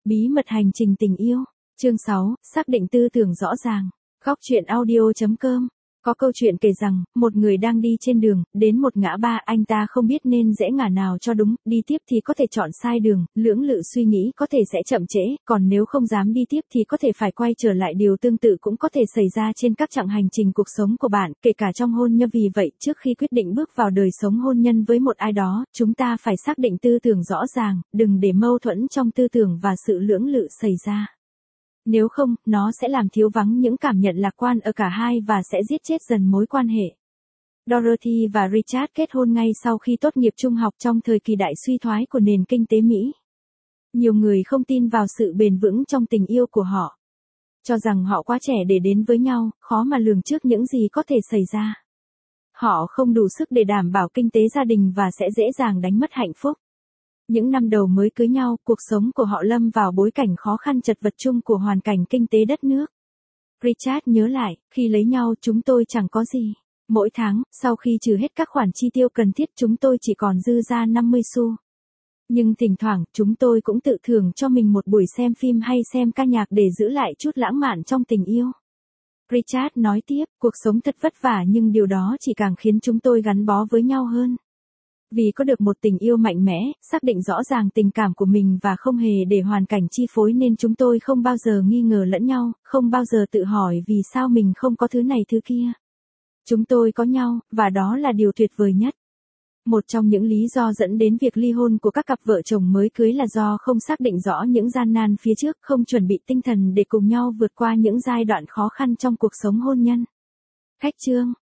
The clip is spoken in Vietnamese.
Bí mật hành trình tình yêu. Chương 6, xác định tư tưởng rõ ràng. Góc truyện audio.com. Có câu chuyện kể rằng, một người đang đi trên đường, đến một ngã ba, anh ta không biết nên rẽ ngả nào cho đúng, đi tiếp thì có thể chọn sai đường, lưỡng lự suy nghĩ có thể sẽ chậm trễ, còn nếu không dám đi tiếp thì có thể phải quay trở lại. Điều tương tự cũng có thể xảy ra trên các chặng hành trình cuộc sống của bạn, kể cả trong hôn nhân. Vì vậy, trước khi quyết định bước vào đời sống hôn nhân với một ai đó, chúng ta phải xác định tư tưởng rõ ràng, đừng để mâu thuẫn trong tư tưởng và sự lưỡng lự xảy ra. Nếu không, nó sẽ làm thiếu vắng những cảm nhận lạc quan ở cả hai và sẽ giết chết dần mối quan hệ. Dorothy và Richard kết hôn ngay sau khi tốt nghiệp trung học trong thời kỳ đại suy thoái của nền kinh tế Mỹ. Nhiều người không tin vào sự bền vững trong tình yêu của họ, cho rằng họ quá trẻ để đến với nhau, khó mà lường trước những gì có thể xảy ra. Họ không đủ sức để đảm bảo kinh tế gia đình và sẽ dễ dàng đánh mất hạnh phúc. Những năm đầu mới cưới nhau, cuộc sống của họ lâm vào bối cảnh khó khăn chật vật chung của hoàn cảnh kinh tế đất nước. Richard nhớ lại, khi lấy nhau chúng tôi chẳng có gì. Mỗi tháng, sau khi trừ hết các khoản chi tiêu cần thiết chúng tôi chỉ còn dư ra 50 xu. Nhưng thỉnh thoảng, chúng tôi cũng tự thưởng cho mình một buổi xem phim hay xem ca nhạc để giữ lại chút lãng mạn trong tình yêu. Richard nói tiếp, cuộc sống thật vất vả nhưng điều đó chỉ càng khiến chúng tôi gắn bó với nhau hơn. Vì có được một tình yêu mạnh mẽ, xác định rõ ràng tình cảm của mình và không hề để hoàn cảnh chi phối nên chúng tôi không bao giờ nghi ngờ lẫn nhau, không bao giờ tự hỏi vì sao mình không có thứ này thứ kia. Chúng tôi có nhau, và đó là điều tuyệt vời nhất. Một trong những lý do dẫn đến việc ly hôn của các cặp vợ chồng mới cưới là do không xác định rõ những gian nan phía trước, không chuẩn bị tinh thần để cùng nhau vượt qua những giai đoạn khó khăn trong cuộc sống hôn nhân. Khách chương.